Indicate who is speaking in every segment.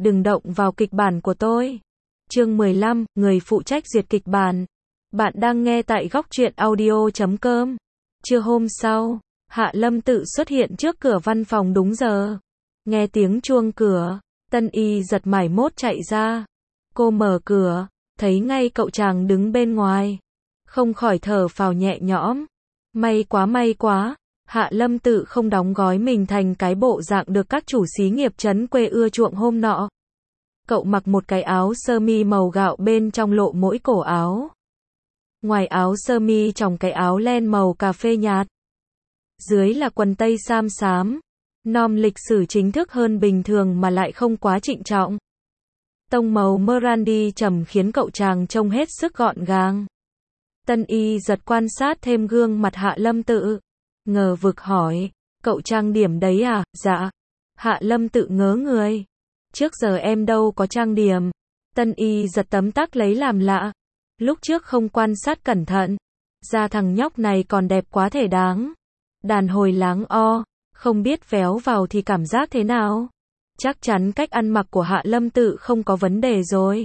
Speaker 1: đừng động vào kịch bản của tôi. Chương 15, người phụ trách duyệt kịch bản. Bạn đang nghe tại góc truyện audio.com. Trưa hôm sau, Hạ Lâm Tự xuất hiện trước cửa văn phòng đúng giờ. Nghe tiếng chuông cửa, Tân Y giật mải mốt chạy ra. Cô mở cửa, thấy ngay cậu chàng đứng bên ngoài. Không khỏi thở phào nhẹ nhõm. May quá, Hạ Lâm Tự không đóng gói mình thành cái bộ dạng được các chủ xí nghiệp trấn quê ưa chuộng hôm nọ. Cậu mặc một cái áo sơ mi màu gạo, bên trong lộ mỗi cổ áo. Ngoài áo sơ mi tròng cái áo len màu cà phê nhạt. Dưới là quần tây sam xám. Nom lịch sử chính thức hơn bình thường mà lại không quá trịnh trọng. Tông màu Merandi trầm khiến cậu chàng trông hết sức gọn gàng. Tân Y giật quan sát thêm gương mặt Hạ Lâm Tự. Ngờ vực hỏi, cậu trang điểm đấy à? Dạ. Hạ Lâm Tự ngớ người. Trước giờ em đâu có trang điểm. Tân Y giật tấm tắc lấy làm lạ. Lúc trước không quan sát cẩn thận. Da thằng nhóc này còn đẹp quá thể đáng. Đàn hồi láng o, không biết véo vào thì cảm giác thế nào? Chắc chắn cách ăn mặc của Hạ Lâm Tự không có vấn đề rồi.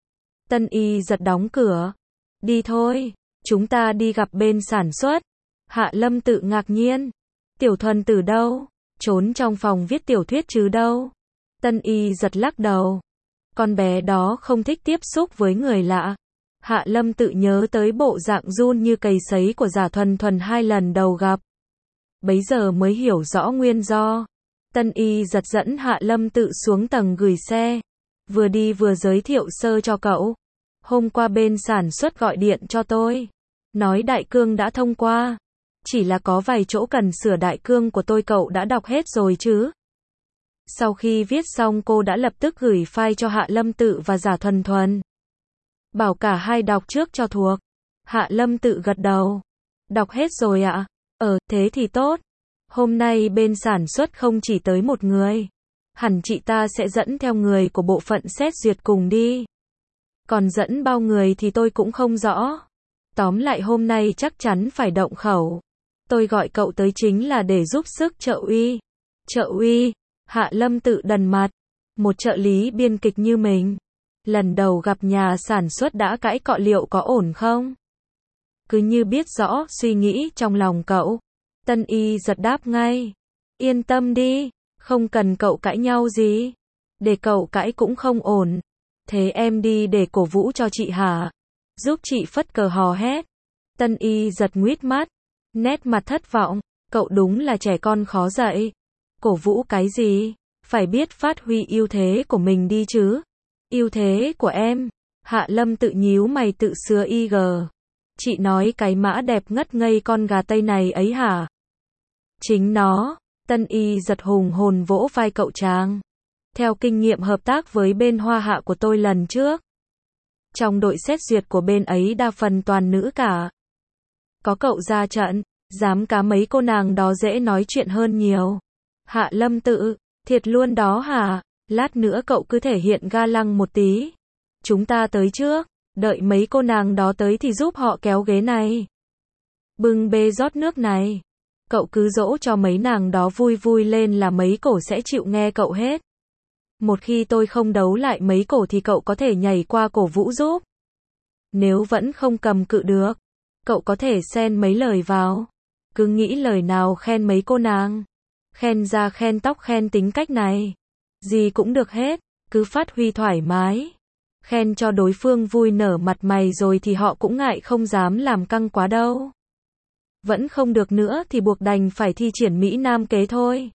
Speaker 1: Tân Y giật đóng cửa. Đi thôi, chúng ta đi gặp bên sản xuất. Hạ Lâm Tự ngạc nhiên. Tiểu Thuần từ đâu? Trốn trong phòng viết tiểu thuyết chứ đâu? Tân Y giật lắc đầu. Con bé đó không thích tiếp xúc với người lạ. Hạ Lâm Tự nhớ tới bộ dạng run như cầy sấy của Giả Thuần Thuần hai lần đầu gặp. Bấy giờ mới hiểu rõ nguyên do. Tân Y giật dẫn Hạ Lâm Tự xuống tầng gửi xe. Vừa đi vừa giới thiệu sơ cho cậu. Hôm qua bên sản xuất gọi điện cho tôi. Nói đại cương đã thông qua. Chỉ là có vài chỗ cần sửa, đại cương của tôi cậu đã đọc hết rồi chứ? Sau khi viết xong cô đã lập tức gửi file cho Hạ Lâm Tự và Giả Thuần Thuần. Bảo cả hai đọc trước cho thuộc. Hạ Lâm Tự gật đầu. Đọc hết rồi ạ? Thế thì tốt. Hôm nay bên sản xuất không chỉ tới một người. Hẳn chị ta sẽ dẫn theo người của bộ phận xét duyệt cùng đi. Còn dẫn bao người thì tôi cũng không rõ. Tóm lại hôm nay chắc chắn phải động khẩu. Tôi gọi cậu tới chính là để giúp sức trợ uy. Trợ uy? Hạ Lâm Tự đần mặt. Một trợ lý biên kịch như mình. Lần đầu gặp nhà sản xuất đã cãi cọ, liệu có ổn không? Cứ như biết rõ suy nghĩ trong lòng cậu. Tân Y giật đáp ngay. Yên tâm đi, không cần cậu cãi nhau gì. Để cậu cãi cũng không ổn. Thế em đi để cổ vũ cho chị hả? Giúp chị phất cờ hò hét. Tân Y giật nguýt mắt. Nét mặt thất vọng. Cậu đúng là trẻ con khó dạy. Cổ vũ cái gì? Phải biết phát huy ưu thế của mình đi chứ. Ưu thế của em? Hạ Lâm Tự nhíu mày tự sửa IG. Chị nói cái mã đẹp ngất ngây con gà Tây này ấy hả? Chính nó. Tân Y giật hùng hồn vỗ vai cậu chàng. Theo kinh nghiệm hợp tác với bên Hoa Hạ của tôi lần trước. Trong đội xét duyệt của bên ấy đa phần toàn nữ cả. Có cậu ra trận, dám cá mấy cô nàng đó dễ nói chuyện hơn nhiều. Hạ Lâm Tự, thiệt luôn đó hả? Lát nữa cậu cứ thể hiện ga lăng một tí. Chúng ta tới trước, đợi mấy cô nàng đó tới thì giúp họ kéo ghế này. Bưng bê rót nước này. Cậu cứ dỗ cho mấy nàng đó vui vui lên là mấy cổ sẽ chịu nghe cậu hết. Một khi tôi không đấu lại mấy cổ thì cậu có thể nhảy qua cổ vũ giúp. Nếu vẫn không cầm cự được, cậu có thể xen mấy lời vào. Cứ nghĩ lời nào khen mấy cô nàng. Khen da khen tóc khen tính cách này. Gì cũng được hết, cứ phát huy thoải mái. Khen cho đối phương vui nở mặt mày rồi thì họ cũng ngại không dám làm căng quá đâu. Vẫn không được nữa thì buộc đành phải thi triển Mỹ Nam kế thôi.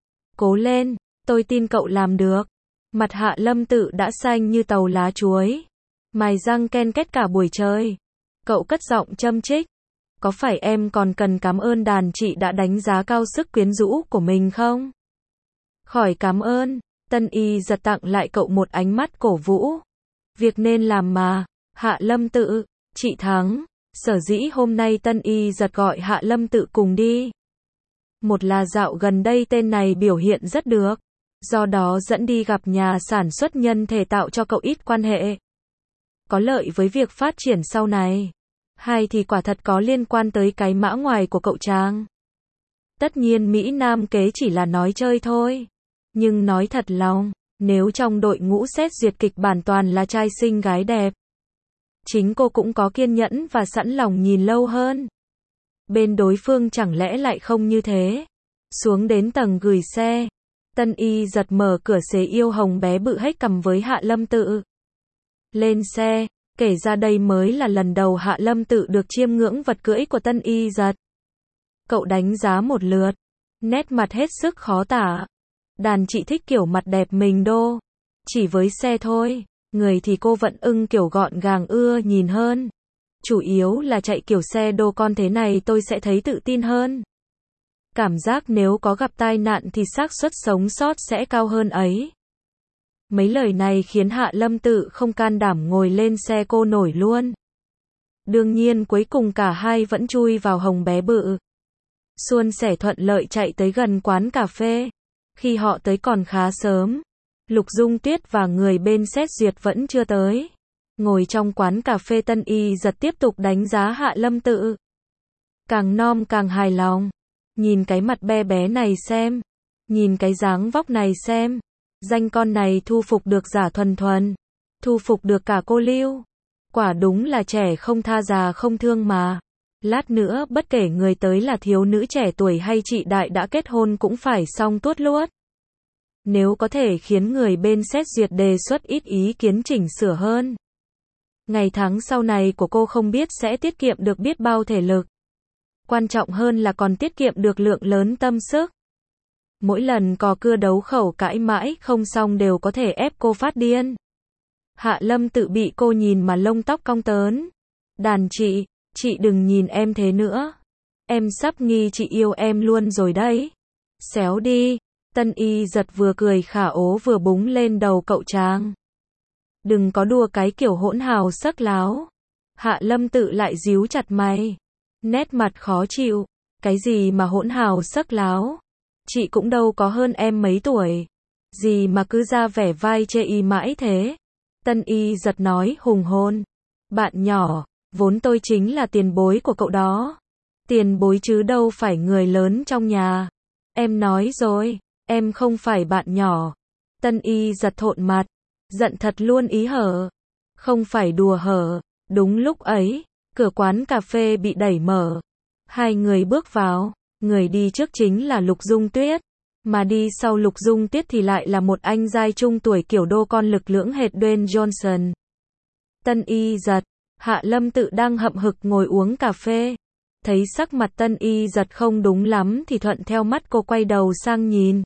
Speaker 1: Cố lên, tôi tin cậu làm được. Mặt Hạ Lâm Tự đã xanh như tàu lá chuối. Mài răng ken két cả buổi chơi. Cậu cất giọng châm chích. Có phải em còn cần cảm ơn đàn chị đã đánh giá cao sức quyến rũ của mình không? Khỏi cảm ơn. Tân Y giật tặng lại cậu một ánh mắt cổ vũ. Việc nên làm mà. Hạ Lâm Tự, chị thắng. Sở dĩ hôm nay Tân Y giật gọi Hạ Lâm Tự cùng đi. Một là dạo gần đây tên này biểu hiện rất được. Do đó dẫn đi gặp nhà sản xuất nhân thể tạo cho cậu ít quan hệ. Có lợi với việc phát triển sau này. Hai thì quả thật có liên quan tới cái mã ngoài của cậu chàng. Tất nhiên Mỹ Nam kế chỉ là nói chơi thôi. Nhưng nói thật lòng, Nếu trong đội ngũ xét duyệt kịch bản toàn là trai xinh gái đẹp, chính cô cũng có kiên nhẫn và sẵn lòng nhìn lâu hơn. Bên đối phương chẳng lẽ lại không như thế? Xuống đến tầng gửi xe, Tân Y giật mở cửa xế yêu hồng bé bự hết cằm với Hạ Lâm Tự. Lên xe, kể ra đây mới là lần đầu Hạ Lâm Tự được chiêm ngưỡng vật cưỡi của Tân Y giật. Cậu đánh giá một lượt, nét mặt hết sức khó tả. Đàn chị thích kiểu mặt đẹp mình đô. Chỉ với xe thôi, người thì cô vẫn ưng kiểu gọn gàng ưa nhìn hơn. Chủ yếu là chạy kiểu xe đô con thế này tôi sẽ thấy tự tin hơn. Cảm giác nếu có gặp tai nạn thì xác suất sống sót sẽ cao hơn ấy. Mấy lời này khiến Hạ Lâm Tự không can đảm ngồi lên xe cô nổi luôn. Đương nhiên cuối cùng cả hai vẫn chui vào hồng bé bự. Suôn sẻ thuận lợi chạy tới gần quán cà phê. Khi họ tới còn khá sớm. Lục Dung Tuyết và người bên xét duyệt vẫn chưa tới. Ngồi trong quán cà phê Tân Y giật tiếp tục đánh giá Hạ Lâm Tự. Càng nom càng hài lòng. Nhìn cái mặt be bé này xem. Nhìn cái dáng vóc này xem. Danh con này thu phục được giả thuần thuần. Thu phục được cả cô Lưu. Quả đúng là trẻ không tha già không thương mà. Lát nữa bất kể người tới là thiếu nữ trẻ tuổi hay chị đại đã kết hôn cũng phải xong tuốt luốt. Nếu có thể khiến người bên xét duyệt đề xuất ít ý kiến chỉnh sửa hơn. Ngày tháng sau này của cô không biết sẽ tiết kiệm được biết bao thể lực. Quan trọng hơn là còn tiết kiệm được lượng lớn tâm sức. Mỗi lần cò cưa đấu khẩu cãi mãi không xong đều có thể ép cô phát điên. Hạ Lâm Tự bị cô nhìn mà lông tóc cong tớn. Đàn chị đừng nhìn em thế nữa. Em sắp nghi chị yêu em luôn rồi đấy. Xéo đi. Tân Y giật vừa cười khả ố vừa búng lên đầu cậu chàng. Đừng có đùa cái kiểu hỗn hào sắc láo. Hạ Lâm Tự lại díu chặt mày. Nét mặt khó chịu. Cái gì mà hỗn hào sắc láo? Chị cũng đâu có hơn em mấy tuổi. Gì mà cứ ra vẻ vai chê y mãi thế? Tân Y giật nói hùng hồn. Bạn nhỏ, vốn tôi chính là tiền bối của cậu đó. Tiền bối chứ đâu phải người lớn trong nhà. Em nói rồi, em không phải bạn nhỏ. Tân Y giật thộn mặt. Giận thật luôn ý hở. Không phải đùa hở. Đúng lúc ấy, cửa quán cà phê bị đẩy mở. Hai người bước vào. Người đi trước chính là Lục Dung Tuyết. Mà đi sau Lục Dung Tuyết thì lại là một anh giai trung tuổi kiểu đô con lực lưỡng hệt Dwayne Johnson. Tân Y giật. Hạ Lâm Tự đang hậm hực ngồi uống cà phê. Thấy sắc mặt Tân Y giật không đúng lắm thì thuận theo mắt cô quay đầu sang nhìn.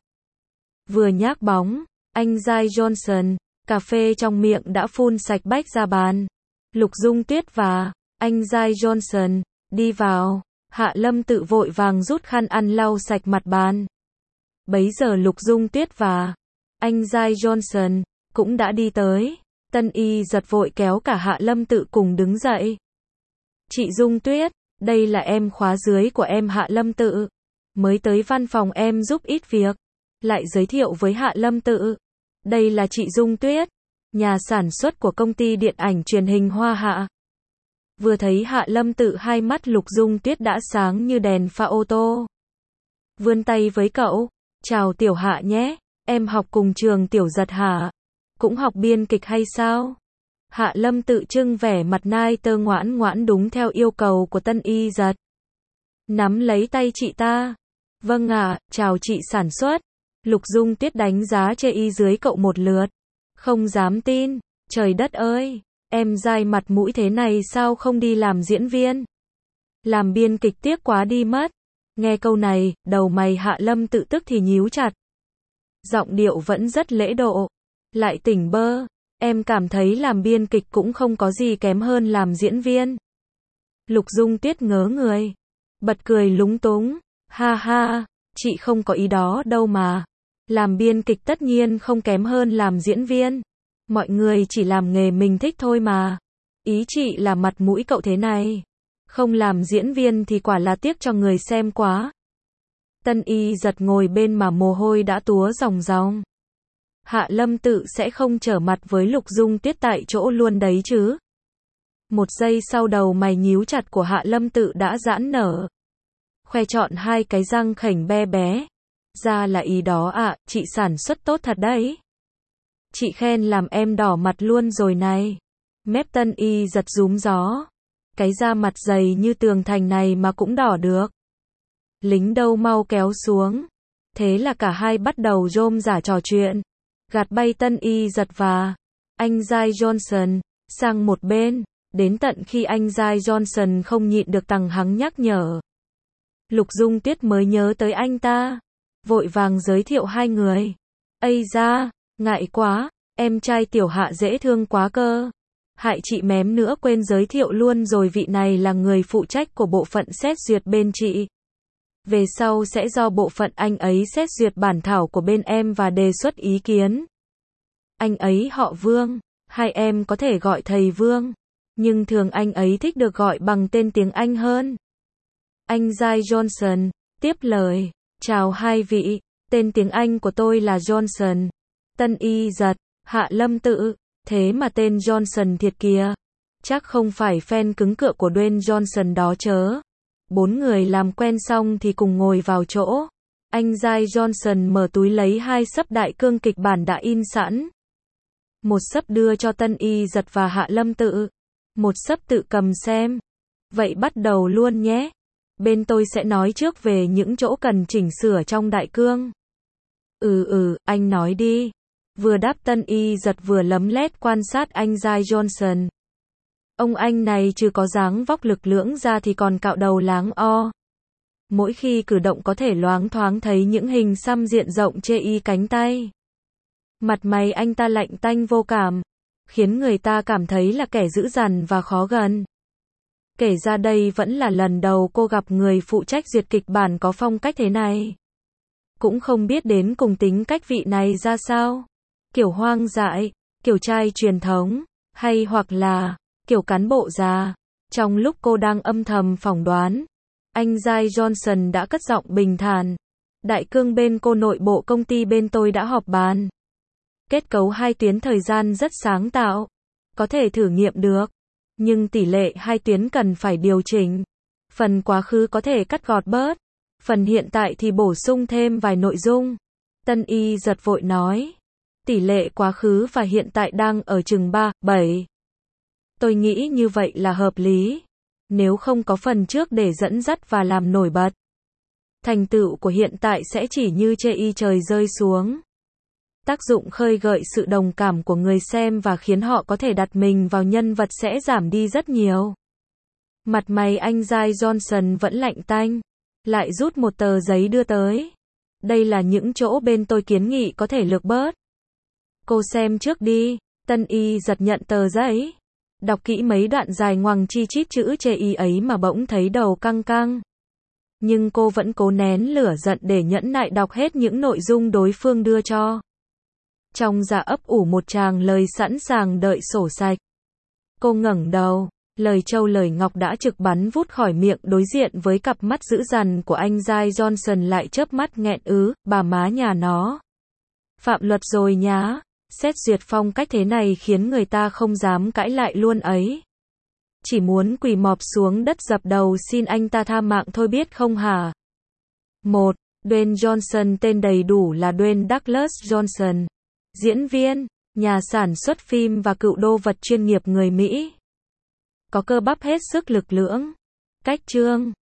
Speaker 1: Vừa nhác bóng, anh giai Johnson, cà phê trong miệng đã phun sạch bách ra bàn. Lục Dung Tuyết và anh giai Johnson đi vào. Hạ Lâm Tự vội vàng rút khăn ăn lau sạch mặt bàn. Bấy giờ Lục Dung Tuyết và anh giai Johnson cũng đã đi tới. Tân Y giật vội kéo cả Hạ Lâm Tự cùng đứng dậy. Chị Dung Tuyết, đây là em khóa dưới của em Hạ Lâm Tự. Mới tới văn phòng em giúp ít việc. Lại giới thiệu với Hạ Lâm Tự. Đây là chị Dung Tuyết, nhà sản xuất của công ty điện ảnh truyền hình Hoa Hạ. Vừa thấy Hạ Lâm Tự hai mắt Lục Dung Tuyết đã sáng như đèn pha ô tô. Vươn tay với cậu. Chào Tiểu Hạ nhé, em học cùng trường Tiểu Giật hả? Cũng học biên kịch hay sao? Hạ Lâm Tự trưng vẻ mặt nai tơ ngoãn ngoãn đúng theo yêu cầu của Tân Y giật. Nắm lấy tay chị ta. Vâng ạ, chào chị sản xuất. Lục Dung Tuyết đánh giá chê y dưới cậu một lượt. Không dám tin, trời đất ơi, em dai mặt mũi thế này sao không đi làm diễn viên? Làm biên kịch tiếc quá đi mất. Nghe câu này, đầu mày Hạ Lâm Tự tức thì nhíu chặt. Giọng điệu vẫn rất lễ độ. Lại tỉnh bơ, em cảm thấy làm biên kịch cũng không có gì kém hơn làm diễn viên. Lục Dung Tuyết ngớ người. Bật cười lúng túng. Ha ha, chị không có ý đó đâu mà. Làm biên kịch tất nhiên không kém hơn làm diễn viên. Mọi người chỉ làm nghề mình thích thôi mà. Ý chị là mặt mũi cậu thế này. Không làm diễn viên thì quả là tiếc cho người xem quá. Tân Y giật ngồi bên mà mồ hôi đã túa ròng ròng. Hạ Lâm Tự sẽ không trở mặt với Lục Dung Tuyết tại chỗ luôn đấy chứ. Một giây sau đầu mày nhíu chặt của Hạ Lâm Tự đã giãn nở. Khoe trọn hai cái răng khểnh be bé. Ra là ý đó ạ, chị sản xuất tốt thật đấy. Chị khen làm em đỏ mặt luôn rồi này. Mép Tân Y giật rúm gió. Cái da mặt dày như tường thành này mà cũng đỏ được. Lính đâu mau kéo xuống. Thế là cả hai bắt đầu rôm rả trò chuyện. Gạt bay Tân Y giật và anh Giai Johnson sang một bên. Đến tận khi anh Giai Johnson không nhịn được tằng hắng nhắc nhở. Lục Dung Tuyết mới nhớ tới anh ta. Vội vàng giới thiệu hai người. Ây da, ngại quá, em trai Tiểu Hạ dễ thương quá cơ. Hại chị mém nữa quên giới thiệu luôn rồi, vị này là người phụ trách của bộ phận xét duyệt bên chị. Về sau sẽ do bộ phận anh ấy xét duyệt bản thảo của bên em và đề xuất ý kiến. Anh ấy họ Vương, hai em có thể gọi thầy Vương, nhưng thường anh ấy thích được gọi bằng tên tiếng Anh hơn. Anh Giai Johnson tiếp lời, chào hai vị, tên tiếng Anh của tôi là Johnson. Tân Y giật, Hạ Lâm Tự, thế mà tên Johnson thiệt kìa. Chắc không phải fan cứng cựa của Dwayne Johnson đó chớ. Bốn người làm quen xong thì cùng ngồi vào chỗ. Anh Giai Johnson mở túi lấy hai xấp đại cương kịch bản đã in sẵn. Một xấp đưa cho Tân Y giật và Hạ Lâm Tự. Một xấp tự cầm xem. Vậy bắt đầu luôn nhé. Bên tôi sẽ nói trước về những chỗ cần chỉnh sửa trong đại cương. Anh nói đi. Vừa đáp Tân Y giật vừa lấm lét quan sát anh Giai Johnson. Ông anh này trừ có dáng vóc lực lưỡng ra thì còn cạo đầu láng o. Mỗi khi cử động có thể loáng thoáng thấy những hình xăm diện rộng chê y cánh tay. Mặt mày anh ta lạnh tanh vô cảm, khiến người ta cảm thấy là kẻ dữ dằn và khó gần. Kể ra đây vẫn là lần đầu cô gặp người phụ trách duyệt kịch bản có phong cách thế này. Cũng không biết đến cùng tính cách vị này ra sao. Kiểu hoang dại, kiểu trai truyền thống, hay hoặc là kiểu cán bộ già. Trong lúc cô đang âm thầm phỏng đoán, anh Giai Johnson đã cất giọng bình thản. Đại cương bên cô, nội bộ công ty bên tôi đã họp bàn. Kết cấu hai tuyến thời gian rất sáng tạo, có thể thử nghiệm được. Nhưng tỷ lệ hai tuyến cần phải điều chỉnh. Phần quá khứ có thể cắt gọt bớt. Phần hiện tại thì bổ sung thêm vài nội dung. Tân Y giật vội nói. Tỷ lệ quá khứ và hiện tại đang ở chừng 3:7. Tôi nghĩ như vậy là hợp lý. Nếu không có phần trước để dẫn dắt và làm nổi bật, thành tựu của hiện tại sẽ chỉ như chê y trời rơi xuống. Tác dụng khơi gợi sự đồng cảm của người xem và khiến họ có thể đặt mình vào nhân vật sẽ giảm đi rất nhiều. Mặt mày anh Giai Johnson vẫn lạnh tanh, lại rút một tờ giấy đưa tới. Đây là những chỗ bên tôi kiến nghị có thể lược bớt. Cô xem trước đi. Tân Y giật nhận tờ giấy, đọc kỹ mấy đoạn dài ngoằng chi chít chữ chê y ấy mà bỗng thấy đầu căng căng. Nhưng cô vẫn cố nén lửa giận để nhẫn nại đọc hết những nội dung đối phương đưa cho. Trong dạ ấp ủ một tràng lời sẵn sàng đợi sổ sạch. Cô ngẩng đầu, lời trâu lời ngọc đã trực bắn vút khỏi miệng, đối diện với cặp mắt dữ dằn của anh Giai Johnson lại chớp mắt nghẹn bà má nhà nó. Phạm luật rồi nhá, xét duyệt phong cách thế này khiến người ta không dám cãi lại luôn ấy. Chỉ muốn quỳ mọp xuống đất dập đầu xin anh ta tha mạng thôi biết không hả? 1. Dwayne Johnson, tên đầy đủ là Dwayne Douglas Johnson. Diễn viên, nhà sản xuất phim và cựu đô vật chuyên nghiệp người Mỹ. Có cơ bắp hết sức lực lưỡng. Cách chương